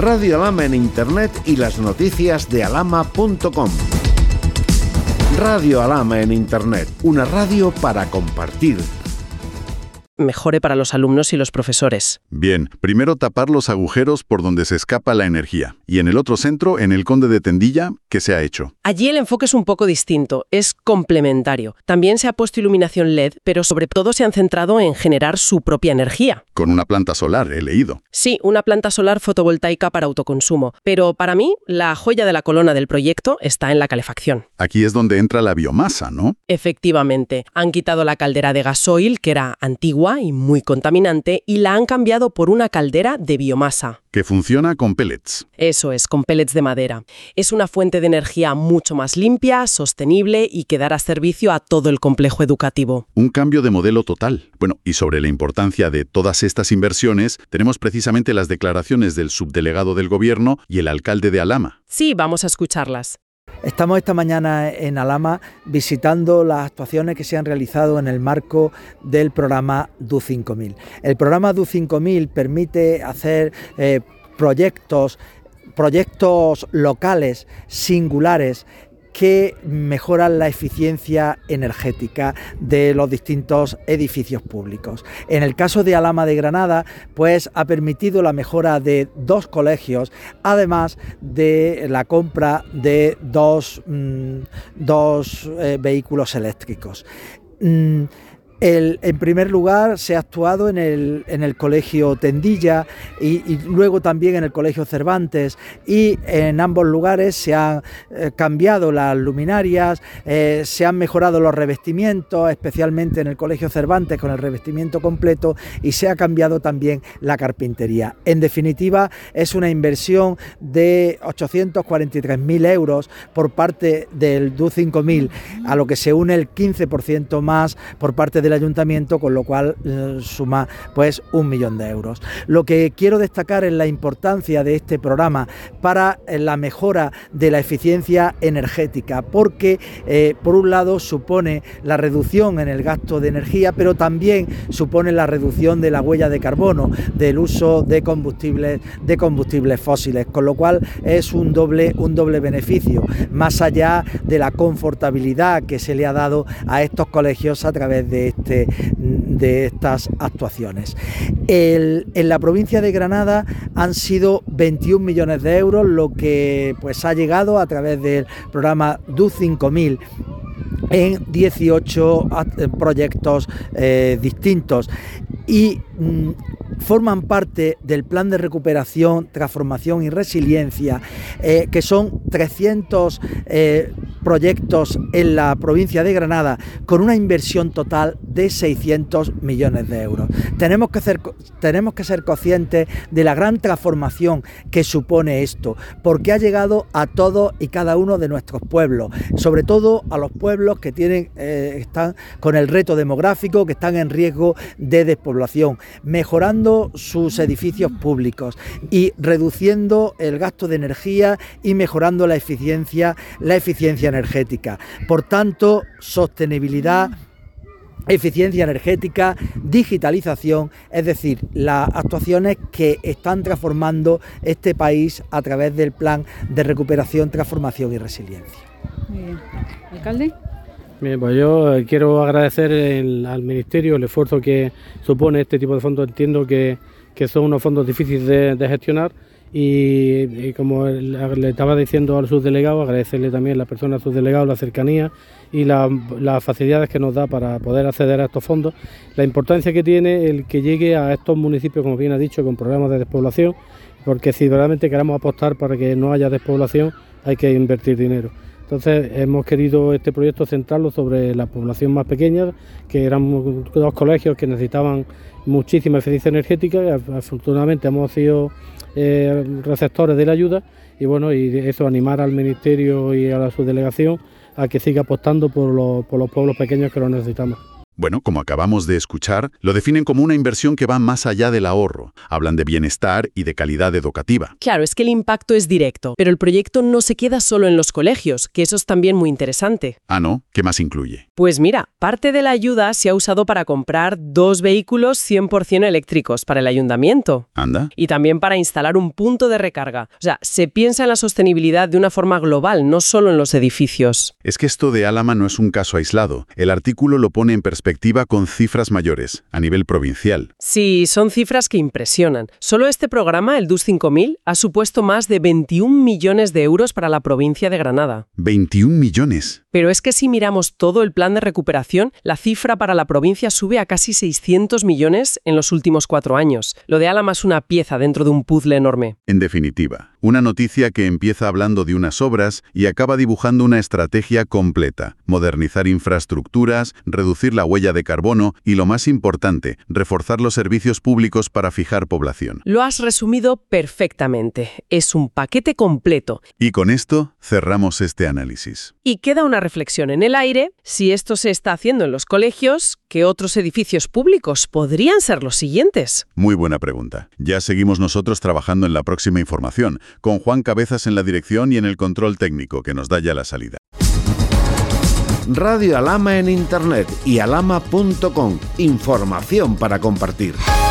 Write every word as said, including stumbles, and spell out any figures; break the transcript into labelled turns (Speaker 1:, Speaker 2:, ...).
Speaker 1: Radio Alhama en Internet y las noticias de alhama punto com. Radio Alhama en Internet, una radio para compartir.
Speaker 2: Mejore para los alumnos y los profesores.
Speaker 3: Bien, primero tapar los agujeros por donde se escapa la energía. Y en el otro centro, en el Conde de Tendilla, ¿qué se ha hecho?
Speaker 2: Allí el enfoque es un poco distinto, es complementario. También se ha puesto iluminación L E D, pero sobre todo se han centrado en generar su propia energía.
Speaker 3: Con una planta solar, he leído.
Speaker 2: Sí, una planta solar fotovoltaica para autoconsumo. Pero para mí, la joya de la corona del proyecto está en la calefacción.
Speaker 3: Aquí es donde entra la biomasa, ¿no?
Speaker 2: Efectivamente. Han quitado la caldera de gasoil, que era antigua y muy contaminante, y la han cambiado por una caldera de biomasa.
Speaker 3: Que funciona con pellets.
Speaker 2: Eso es, con pellets de madera. Es una fuente de energía mucho más limpia, sostenible y que dará servicio a todo el complejo educativo.
Speaker 3: Un cambio de modelo total. Bueno, y sobre la importancia de todas estas inversiones, tenemos precisamente las declaraciones del subdelegado del Gobierno y el alcalde de Alhama.
Speaker 2: Sí, vamos a escucharlas.
Speaker 4: Estamos esta mañana en Alhama visitando las actuaciones que se han realizado en el marco del programa D U cinco mil. El programa D U cinco mil permite hacer eh, proyectos, proyectos locales, singulares, que mejoran la eficiencia energética de los distintos edificios públicos. En el caso de Alhama de Granada, pues ha permitido la mejora de dos colegios, además de la compra de dos, mmm, dos eh, vehículos eléctricos. Mm, El, en primer lugar, se ha actuado en el, en el Colegio Tendilla y, y luego también en el Colegio Cervantes, y en ambos lugares se han eh, cambiado las luminarias, eh, se han mejorado los revestimientos, especialmente en el Colegio Cervantes con el revestimiento completo, y se ha cambiado también la carpintería. En definitiva, es una inversión de ochocientos cuarenta y tres mil euros por parte del D U cinco mil, a lo que se une el quince por ciento más por parte del ayuntamiento, con lo cual eh, suma pues un millón de euros. Lo que quiero destacar es la importancia de este programa para eh, la mejora de la eficiencia energética, porque eh, por un lado supone la reducción en el gasto de energía, pero también supone la reducción de la huella de carbono del uso de combustibles de combustibles fósiles, con lo cual es un doble un doble beneficio, más allá de la confortabilidad que se le ha dado a estos colegios a través de este de estas actuaciones. El, en la provincia de Granada han sido veintiún millones de euros lo que pues ha llegado a través del programa D U cinco mil en dieciocho proyectos eh, distintos, y mm, forman parte del plan de recuperación, transformación y resiliencia, eh, que son trescientos eh, proyectos en la provincia de Granada, con una inversión total de seiscientos millones de euros. Tenemos que ser, tenemos que ser conscientes de la gran transformación que supone esto, porque ha llegado a todos y cada uno de nuestros pueblos, sobre todo a los pueblos que tienen, eh, están con el reto demográfico, que están en riesgo de despoblación, mejorando sus edificios públicos y reduciendo el gasto de energía y mejorando la eficiencia, la eficiencia energética. Por tanto, sostenibilidad, eficiencia energética, digitalización, es decir, las actuaciones que están transformando este país a través del plan de recuperación, transformación y resiliencia.
Speaker 5: Muy bien. ¿Alcalde?
Speaker 6: Bien, pues yo quiero agradecer el, al Ministerio el esfuerzo que supone este tipo de fondos. Entiendo que, que son unos fondos difíciles de, de gestionar y, y como le estaba diciendo al subdelegado, agradecerle también a la persona al subdelegado la cercanía y la, las facilidades que nos da para poder acceder a estos fondos, la importancia que tiene el que llegue a estos municipios, como bien ha dicho, con programas de despoblación, porque si realmente queremos apostar para que no haya despoblación hay que invertir dinero. Entonces hemos querido este proyecto centrarlo sobre la población más pequeña, que eran dos colegios que necesitaban muchísima eficiencia energética, y afortunadamente hemos sido eh, receptores de la ayuda, y bueno, y eso, animar al Ministerio y a la subdelegación a que siga apostando por los, por los pueblos pequeños que lo necesitamos.
Speaker 3: Bueno, como acabamos de escuchar, lo definen como una inversión que va más allá del ahorro. Hablan de bienestar y de calidad educativa.
Speaker 2: Claro, es que el impacto es directo, pero el proyecto no se queda solo en los colegios, que eso es también muy interesante.
Speaker 3: Ah, ¿no? ¿Qué más incluye?
Speaker 2: Pues mira, parte de la ayuda se ha usado para comprar dos vehículos cien por cien eléctricos para el ayuntamiento.
Speaker 3: ¿Anda?
Speaker 2: Y también para instalar un punto de recarga. O sea, se piensa en la sostenibilidad de una forma global, no solo en los edificios.
Speaker 3: Es que esto de Álama no es un caso aislado. El artículo lo pone en perspectiva con cifras mayores, a nivel provincial.
Speaker 2: Sí, son cifras que impresionan. Solo este programa, el D U S cinco mil, ha supuesto más de veintiún millones de euros para la provincia de Granada.
Speaker 3: ¿veintiún millones?
Speaker 2: Pero es que si miramos todo el plan de recuperación, la cifra para la provincia sube a casi seiscientos millones en los últimos cuatro años. Lo de Álama es una pieza dentro de un puzzle enorme.
Speaker 3: En definitiva, una noticia que empieza hablando de unas obras y acaba dibujando una estrategia completa. Modernizar infraestructuras, reducir la huella de carbono y, lo más importante, reforzar los servicios públicos para fijar población.
Speaker 2: Lo has resumido perfectamente. Es un paquete completo.
Speaker 3: Y con esto cerramos este análisis.
Speaker 2: Y queda una reflexión en el aire. Si esto se está haciendo en los colegios, ¿qué otros edificios públicos podrían ser los siguientes?
Speaker 3: Muy buena pregunta. Ya seguimos nosotros trabajando en la próxima información, con Juan Cabezas en la dirección y en el control técnico, que nos da ya la salida.
Speaker 1: Radio Alhama en Internet y alhama punto com. Información para compartir.